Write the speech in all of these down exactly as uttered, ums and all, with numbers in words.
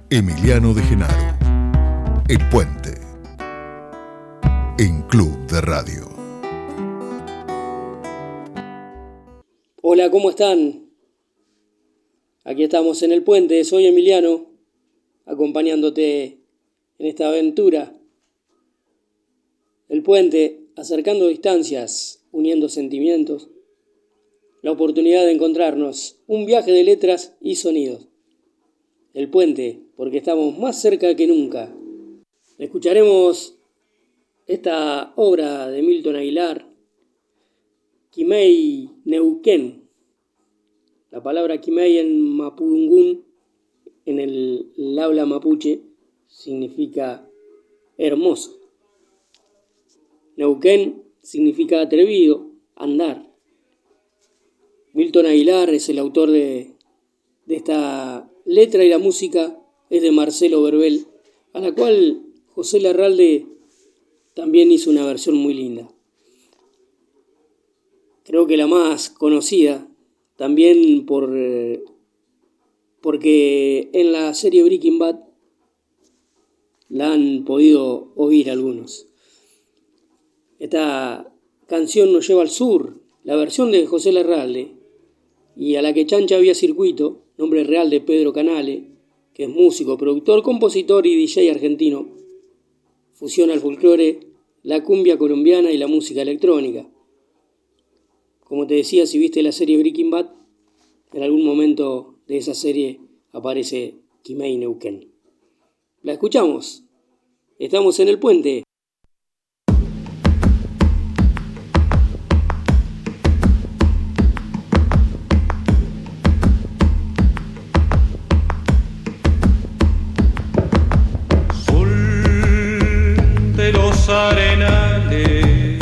Emiliano de Genaro, El Puente, en Club de Radio. Hola, ¿cómo están? Aquí estamos en El Puente, soy Emiliano, acompañándote en esta aventura. El Puente, acercando distancias, uniendo sentimientos, la oportunidad de encontrarnos, un viaje de letras y sonidos. El Puente, porque estamos más cerca que nunca. Escucharemos esta obra de Milton Aguilar, Quimei Neuquén. La palabra Quimei en mapudungún, en el, el habla mapuche, significa hermoso. Neuquén significa atrevido, andar. Milton Aguilar es el autor de, de esta letra y la música es de Marcelo Verbel, a la cual José Larralde también hizo una versión muy linda. Creo que la más conocida, también por eh, porque en la serie Breaking Bad la han podido oír algunos. Esta canción nos lleva al sur, la versión de José Larralde, y a la que chancha vía circuito, nombre real de Pedro Canale, que es músico, productor, compositor y D J argentino. Fusiona el folclore, la cumbia colombiana y la música electrónica. Como te decía, si viste la serie Breaking Bad, en algún momento de esa serie aparece Quimei Neuquén. La escuchamos. Estamos en El Puente. Arenales,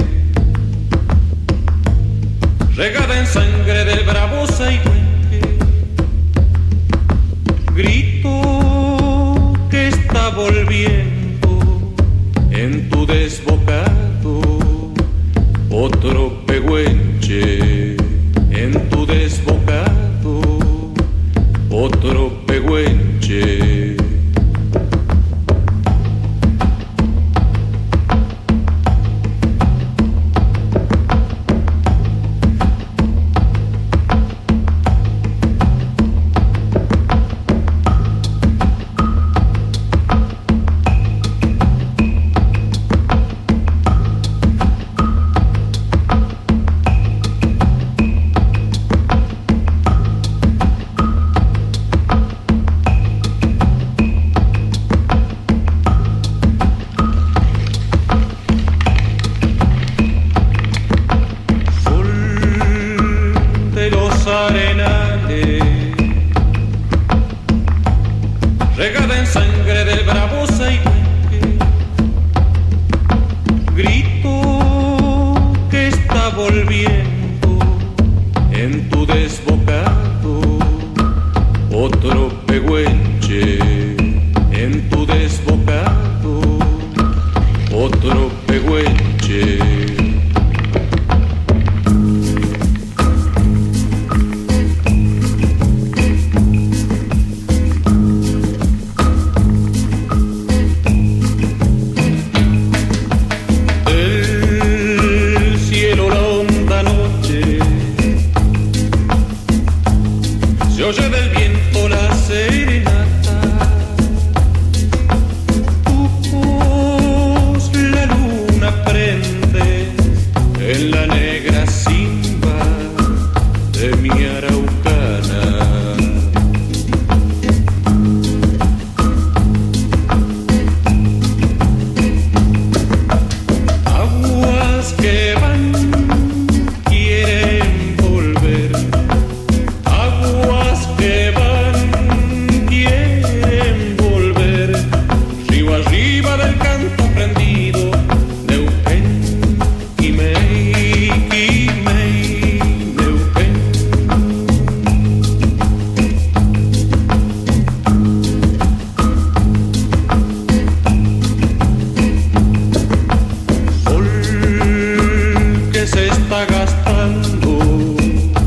regada en sangre del bravo Saigüenque, grito que está volviendo en tu desbocado, otro pehuenche, en tu desbocado, otro pehuenche.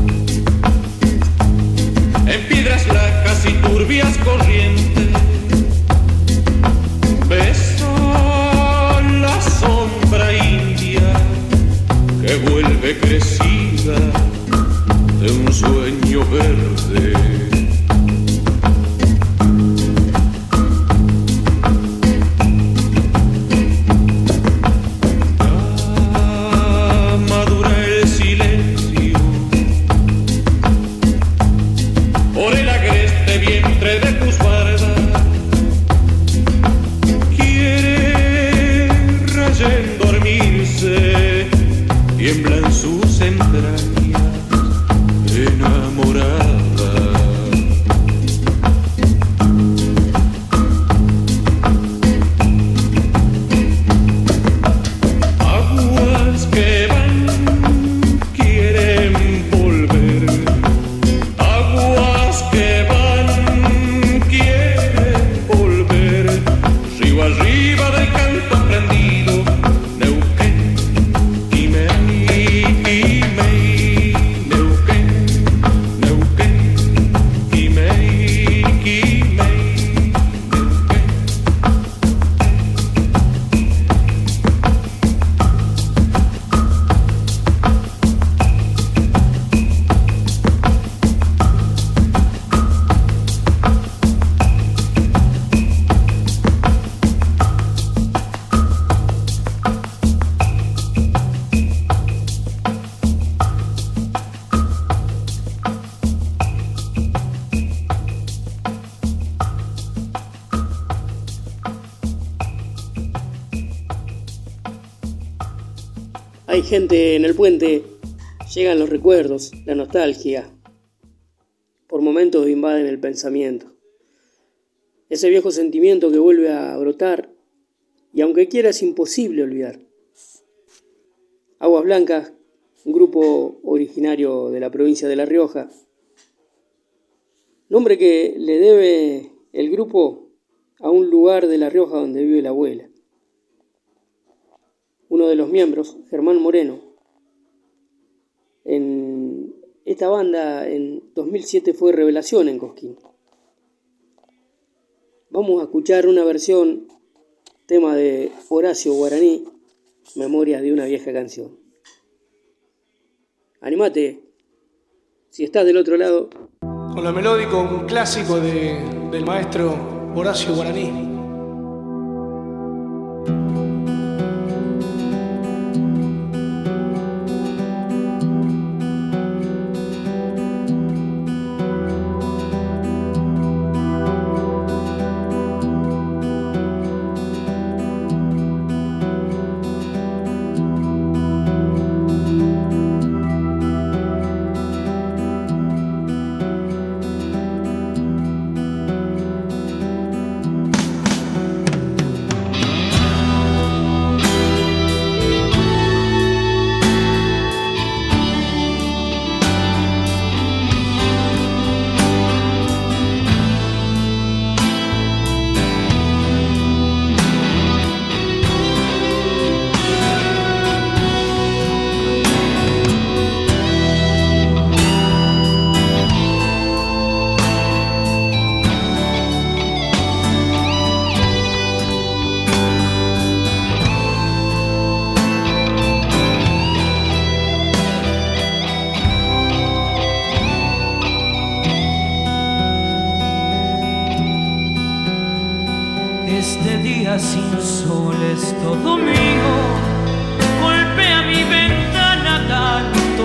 turbias corrientes verde. Tiemblan sus entrañas enamoradas. Aguas que van, quieren volver. Aguas que van, quieren volver. Río arriba del canto prendido. Hay gente en el puente, llegan los recuerdos, la nostalgia, por momentos invaden el pensamiento. Ese viejo sentimiento que vuelve a brotar y aunque quiera es imposible olvidar. Aguas Blancas, un grupo originario de la provincia de La Rioja, nombre que le debe el grupo a un lugar de La Rioja donde vive la abuela. Uno de los miembros, Germán Moreno. En esta banda en dos mil siete fue revelación en Cosquín. Vamos a escuchar una versión, tema de Horacio Guaraní, Memorias de una vieja canción. Animate, si estás del otro lado. Con lo melódico, un clásico de, del maestro Horacio Guaraní. Este día sin sol es todo mío, golpea mi ventana tanto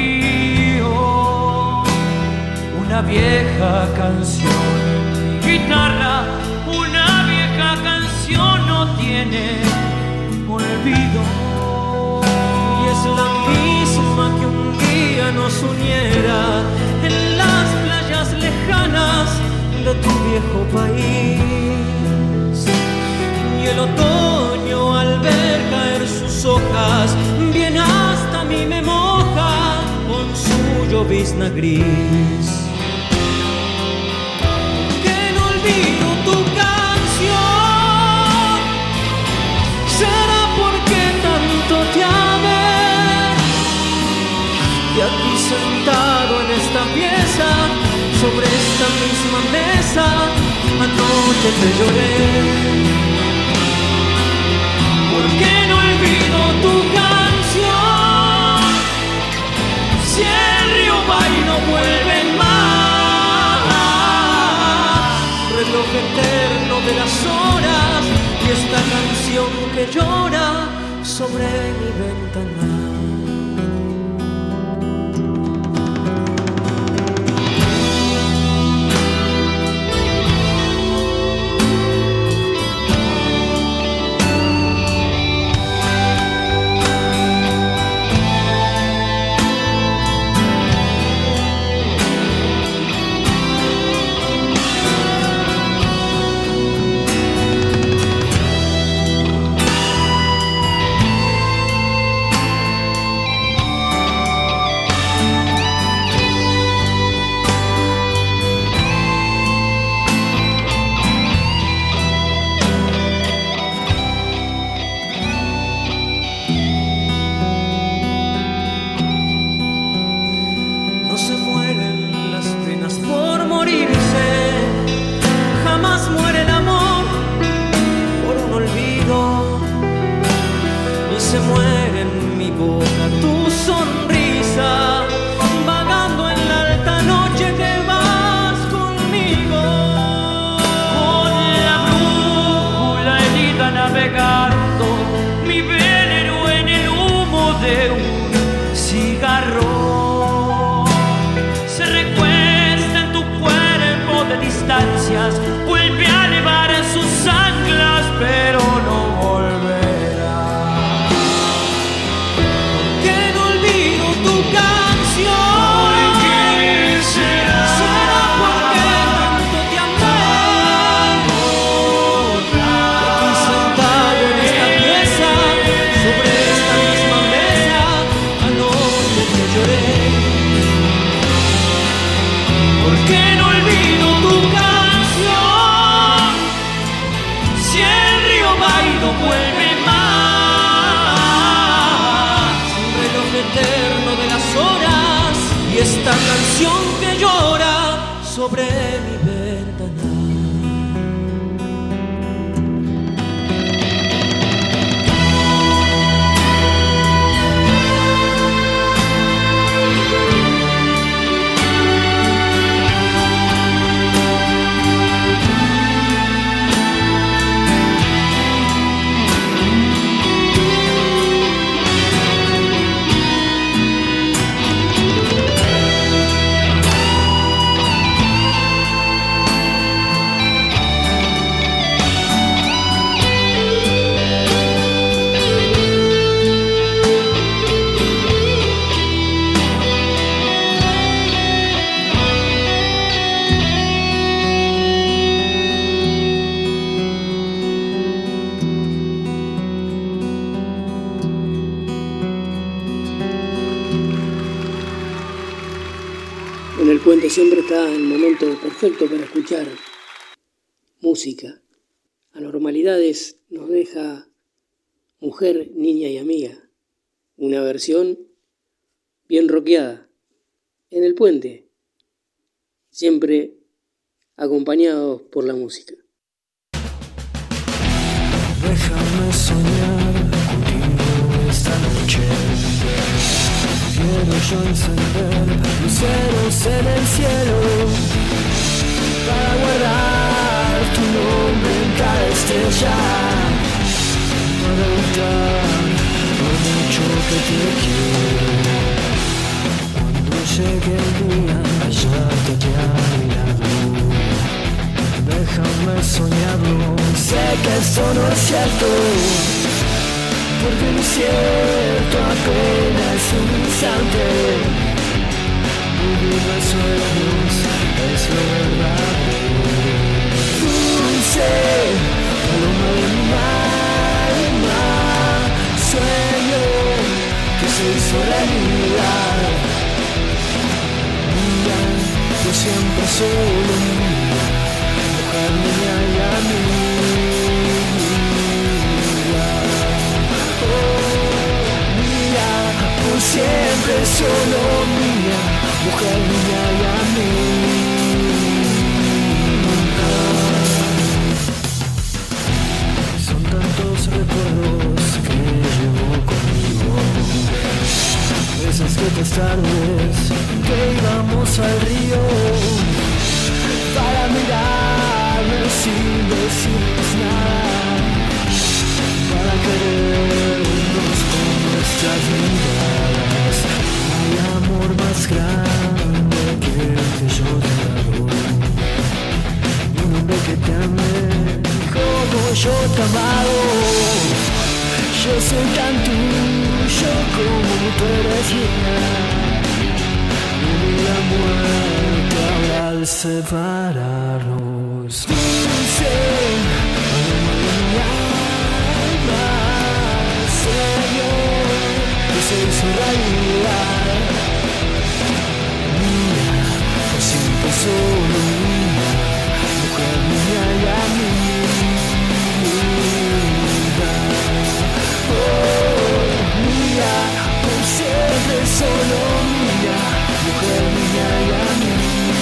frío. Una vieja canción en mi guitarra, una vieja canción no tiene olvido. Y es la misma que un día nos uniera en las playas lejanas de tu viejo país. Y el otoño al ver caer sus hojas, bien hasta a mí me moja con su llovizna gris. Que no olvido tu canción, será porque tanto te amé. Y aquí sentado en esta pieza, sobre esta misma mesa, anoche te lloré. Porque no olvido tu canción, si el río va y no vuelve más. sobre mi ventana. Vuelve a elevar sus anclas, pero no volverá. Que no olvido tu canción. ¿Por qué será? Será porque tanto te amé. Aquí sentado en esta pieza, sobre esta misma mesa, anoche te lloré. ¿Por qué no olvido tu canción? Vuelve más, un reloj eterno de las horas y esta canción que llora sobre mi ventana. En el puente siempre está el momento perfecto para escuchar música. Anormalidades nos deja Mujer, Niña y Amiga, una versión bien rockeada. En el puente, siempre acompañados por la música. Déjame soñar contigo esta noche. Quiero yo encender luceros en el cielo para guardar tu nombre en cada estrella, para evitar lo mucho que te quiero. Cuando llegue el día, hallarte aquí a mi lado. Déjame soñarlo, sé que esto no es cierto, porque lo cierto apenas un instante. Vivir los sueños es lo verdadero. Dulce paloma de mi alma, sueño que se hizo realidad. Mira, yo siempre solo mía, mujer, niña y amiga. Siempre solo mía, mujer, niña y amiga. Son tantos recuerdos que llevo conmigo. Esas quietas tardes que íbamos al río para mirarnos sin decirnos nada, para querernos yo te amado. Yo soy tan tuyo como tú eres mía. Y la muerte habrá al separarnos. Dulce, alma de mi alma, Señor, que se hizo realidad. Mía, por siempre solo mía, mujer mía y amiga. Oh, mía, por siempre solo mía, mujer mía y amiga.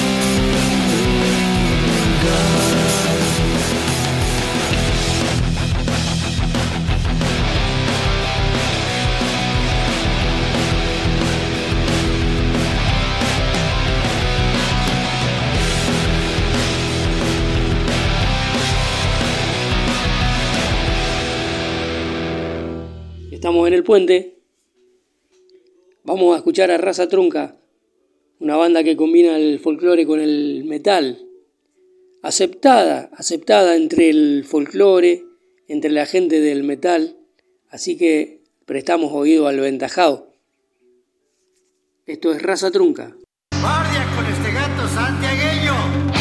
Estamos en el puente. Vamos a escuchar a Raza Trunca, una banda que combina el folclore con el metal. Aceptada, aceptada entre el folclore, entre la gente del metal. Así que prestamos oído al ventajado. Esto es Raza Trunca. Guardia con este gato santiagueño.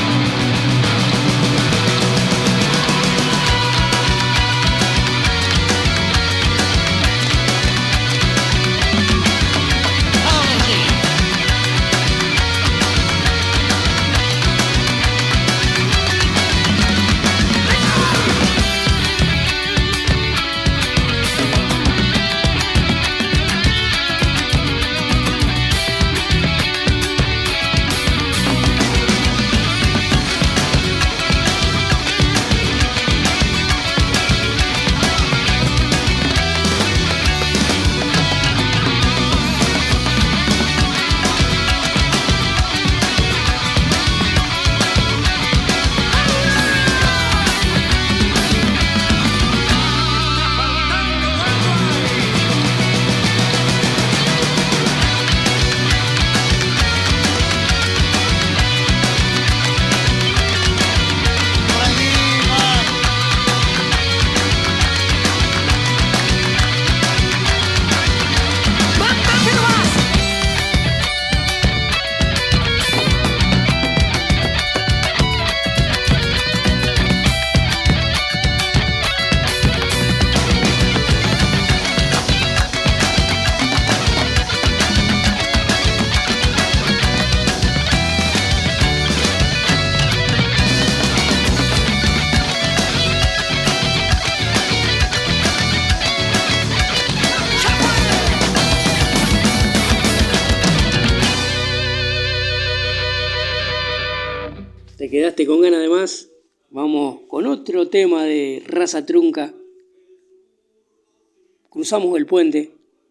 ¿Te quedaste con ganas de más? Vamos con otro tema de Raza Trunca. Cruzamos el puente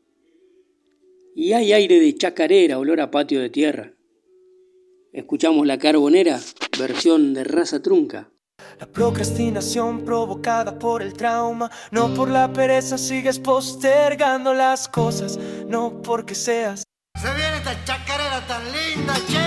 y hay aire de chacarera, olor a patio de tierra. Escuchamos La Carbonera, versión de Raza Trunca. La procrastinación provocada por el trauma, no por la pereza sigues postergando las cosas, no porque seas. Se viene esta chacarera tan linda, che.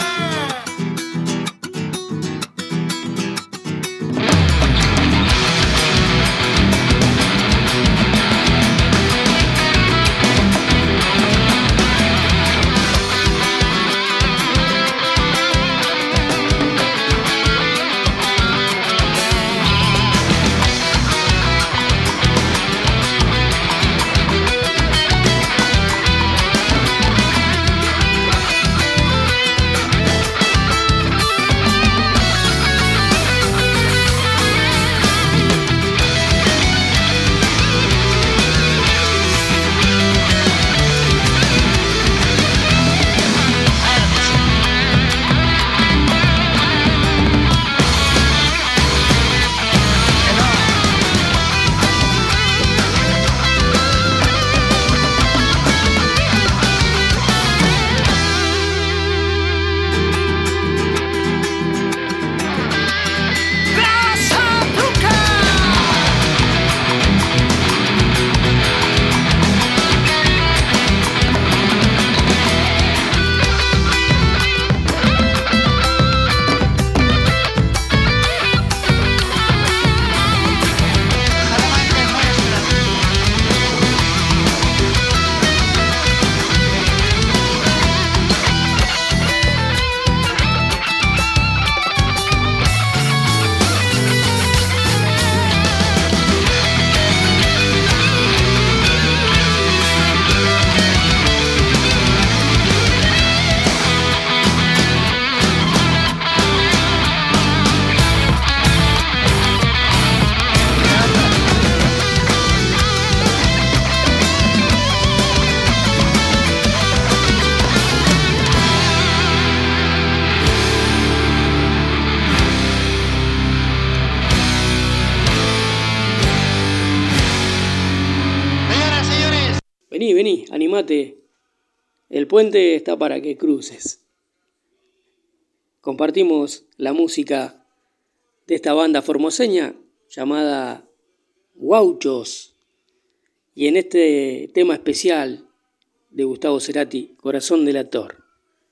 Vení, vení, animate. El puente está para que cruces. Compartimos la música de esta banda formoseña llamada Gauchos. Y en este tema especial de Gustavo Cerati, Corazón delator.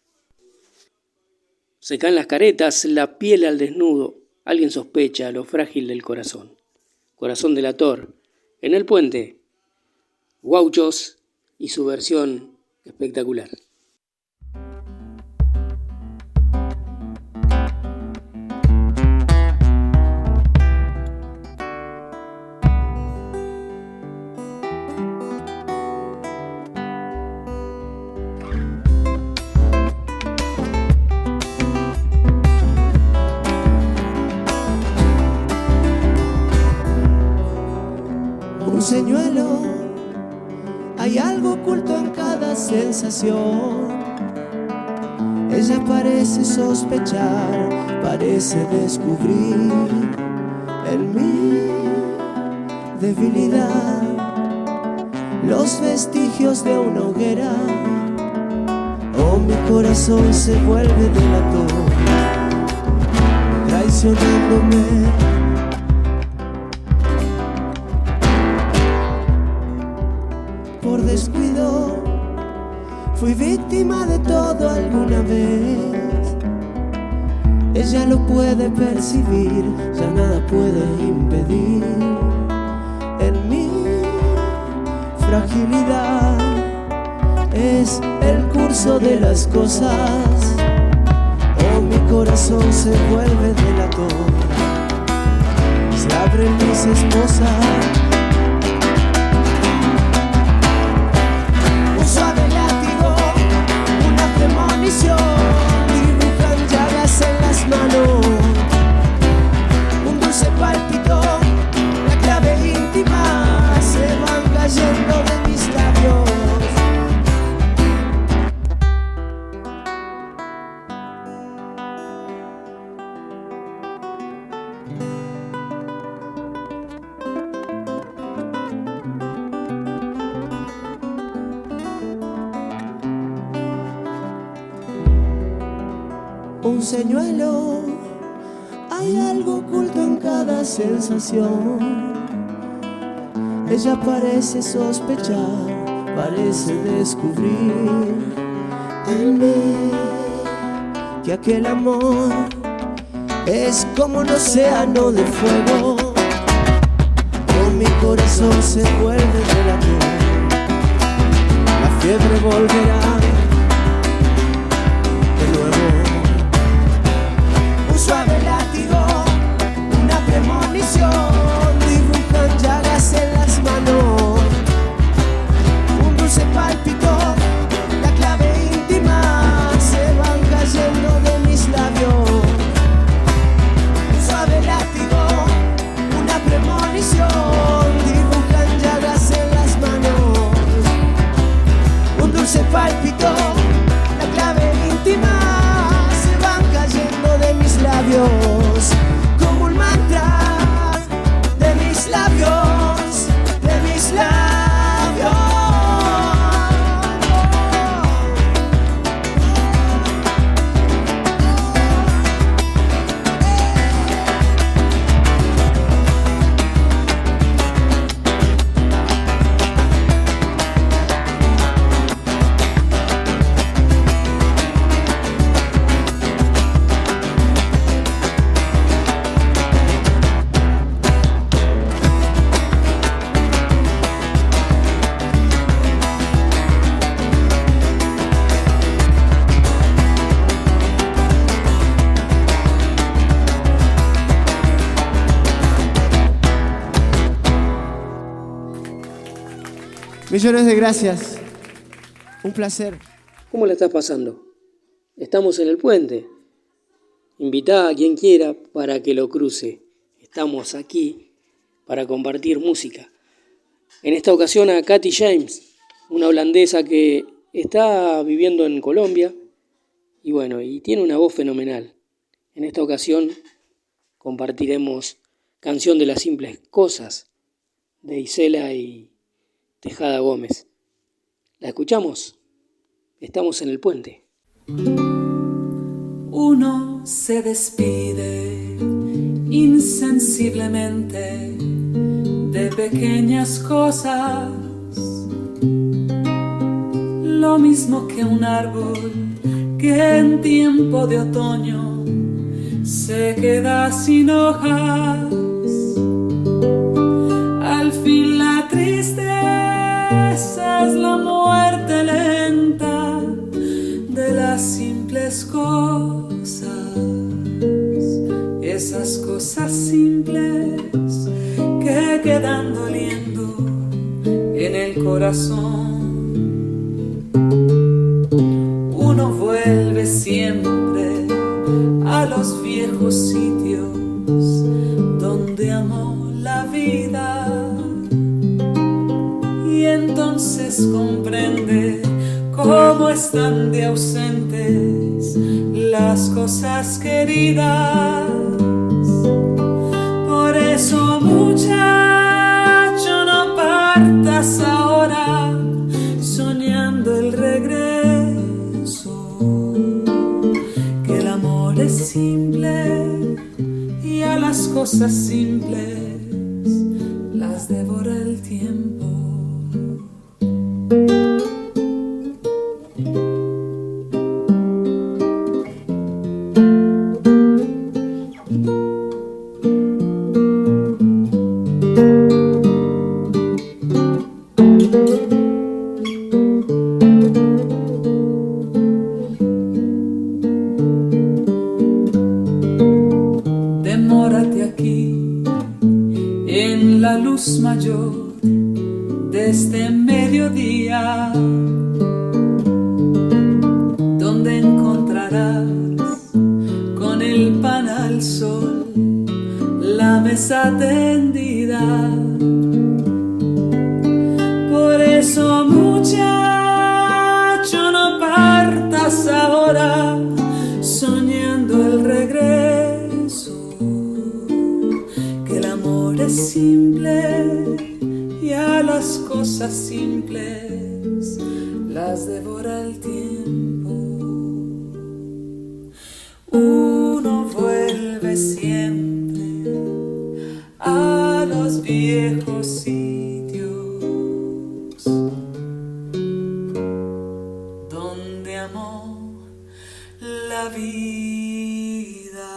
Se caen las caretas, la piel al desnudo. Alguien sospecha lo frágil del corazón. Corazón delator. En el puente, Gauchos y su versión espectacular. Un señuelo, hay algo oculto en cada sensación. Ella parece sospechar, parece descubrir en mi debilidad los vestigios de una hoguera. Oh, mi corazón se vuelve delator, traicionándome. Por descuido, fui víctima de todo alguna vez. Ella lo puede percibir, ya nada puede impedir. En mi fragilidad es el curso de las cosas. Oh, mi corazón se vuelve delator, se abren mis esposas. Dibujan llagas en las manos, un dulce pálpito, la clave íntima, se van cayendo de mis labios. Un señuelo, hay algo oculto en cada sensación. Ella parece sospechar, parece descubrir en mí que aquel amor es como un océano de fuego. Con mi corazón se vuelve delator, la fiebre volverá. Suave látigo, una premonición, dibujan llagas en las manos, un dulce pálpito, la clave íntima, se van cayendo de mis labios. Suave látigo, una premonición, dibujan llagas en las manos, un dulce pálpito, la clave íntima, labios, como un mantra de mis labios, de mis labios. Millones de gracias. Un placer. ¿Cómo la estás pasando? Estamos en el puente. Invitá a quien quiera para que lo cruce. Estamos aquí para compartir música. En esta ocasión a Katy James, una holandesa que está viviendo en Colombia y bueno, y tiene una voz fenomenal. En esta ocasión compartiremos Canción de las Simples Cosas de Isela y Tejada Gómez. ¿La escuchamos? Estamos en el puente. Uno se despide insensiblemente de pequeñas cosas, lo mismo que un árbol que en tiempo de otoño se queda sin hojas. Al fin la tristeza es la muerte lenta de las simples cosas, esas cosas simples que quedan doliendo en el corazón. Uno vuelve siempre a los viejos sitios donde amó la vida, y entonces comprende cómo están de ausentes las cosas queridas. Por eso, muchacho, no partas ahora soñando el regreso, que el amor es simple y a las cosas simples las devora el tiempo. Demórate aquí en la luz mayor de este mediodía, donde encontrarás con el pan al sol la mesa tendida. Por eso, muchacho, no partas ahora soñando el regreso, que el amor es simple y a las cosas simples las devora el tiempo. Uno vuelve siempre a los viejos sitios donde amó la vida.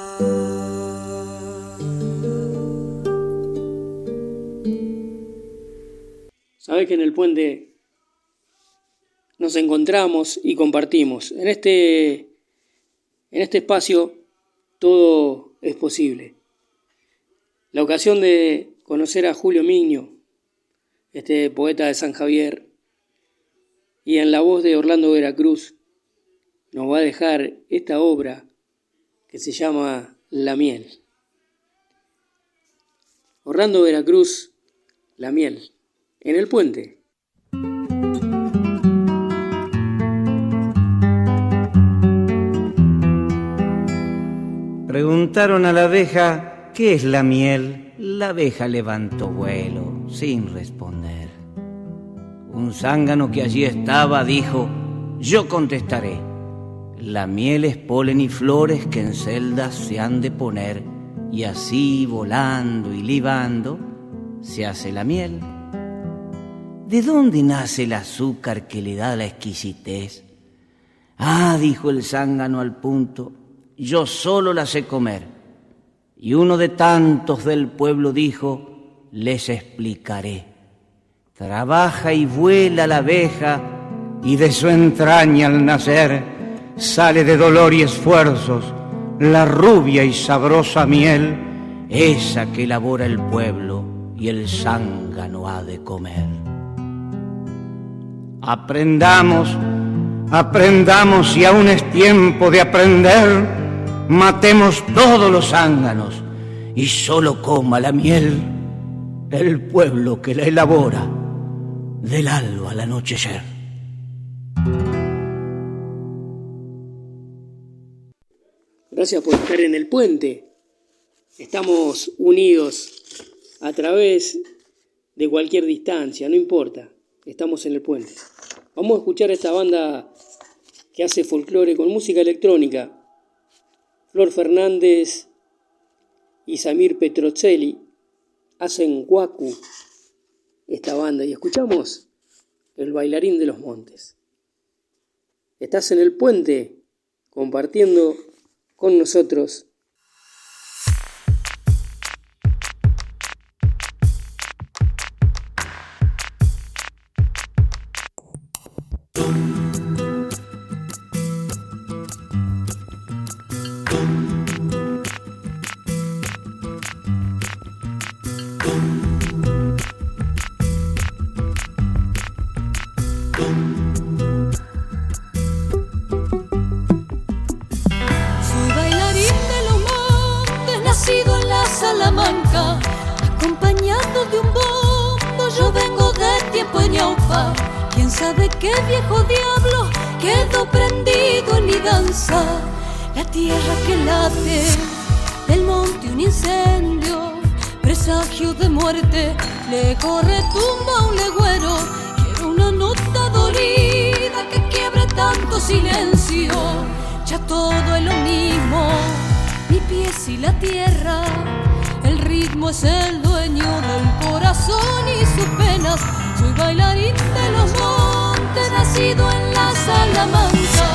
Sabés que en el puente nos encontramos y compartimos. En este, en este espacio todo es posible. La ocasión de conocer a Julio Miño, este poeta de San Javier, y en la voz de Orlando Veracruz nos va a dejar esta obra que se llama La Miel. Orlando Veracruz, La Miel, en el puente. Preguntaron a la abeja, ¿qué es la miel? La abeja levantó vuelo sin responder. Un zángano que allí estaba dijo, yo contestaré. La miel es polen y flores que en celdas se han de poner, y así volando y libando se hace la miel. ¿De dónde nace el azúcar que le da la exquisitez? Ah, dijo el zángano al punto, yo solo la sé comer. Y uno de tantos del pueblo dijo, les explicaré. Trabaja y vuela la abeja, y de su entraña al nacer sale de dolor y esfuerzos la rubia y sabrosa miel, esa que elabora el pueblo y el zángano ha de comer. Aprendamos, aprendamos, si aún es tiempo de aprender. Matemos todos los zánganos y solo coma la miel el pueblo que la elabora del alba al anochecer. Gracias por estar en el puente. Estamos unidos a través de cualquier distancia, no importa. Estamos en el puente. Vamos a escuchar a esta banda que hace folclore con música electrónica. Flor Fernández y Samir Petrocelli hacen Guacu, esta banda, y escuchamos El Bailarín de los Montes. Estás en el puente compartiendo con nosotros. Acompañado de un bombo, yo vengo de tiempo en Ñaupa. Quién sabe qué viejo diablo quedó prendido en mi danza. La tierra que late, del monte un incendio, presagio de muerte, le corre tumba a un legüero. Quiero una nota dolida que quiebre tanto silencio. Ya todo es lo mismo, mi pies y la tierra. El ritmo es el dueño del corazón y sus penas. Soy bailarín de los montes, nacido en la Salamanca.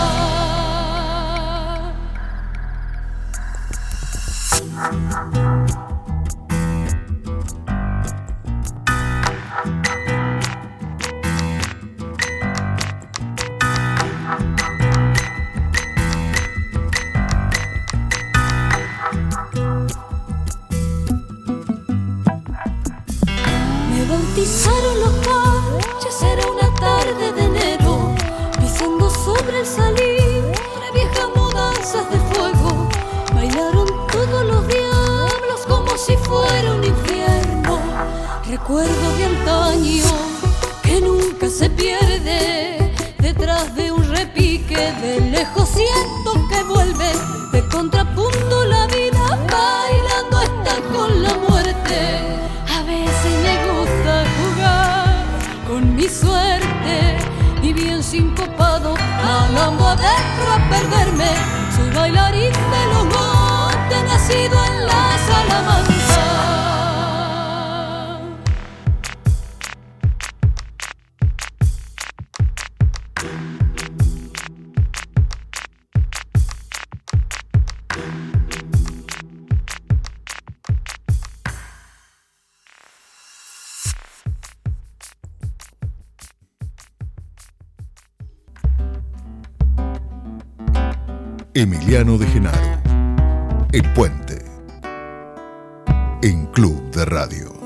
Bautizaron los calles, era una tarde de enero, pisando sobre el salitre viejas mudanzas de fuego. Bailaron todos los diablos como si fuera un infierno. Recuerdo de antaño que nunca se pierde, detrás de un repique de lejos siento que vuelve. De contrapunto la vida, bailando está con la muerte. A veces me gusta jugar con mi suerte y bien sincopado hablando adentro a perderme. Soy bailarín de los montes, nacido en la Salamanca. Emiliano de Genaro, El Puente, en Club de Radio.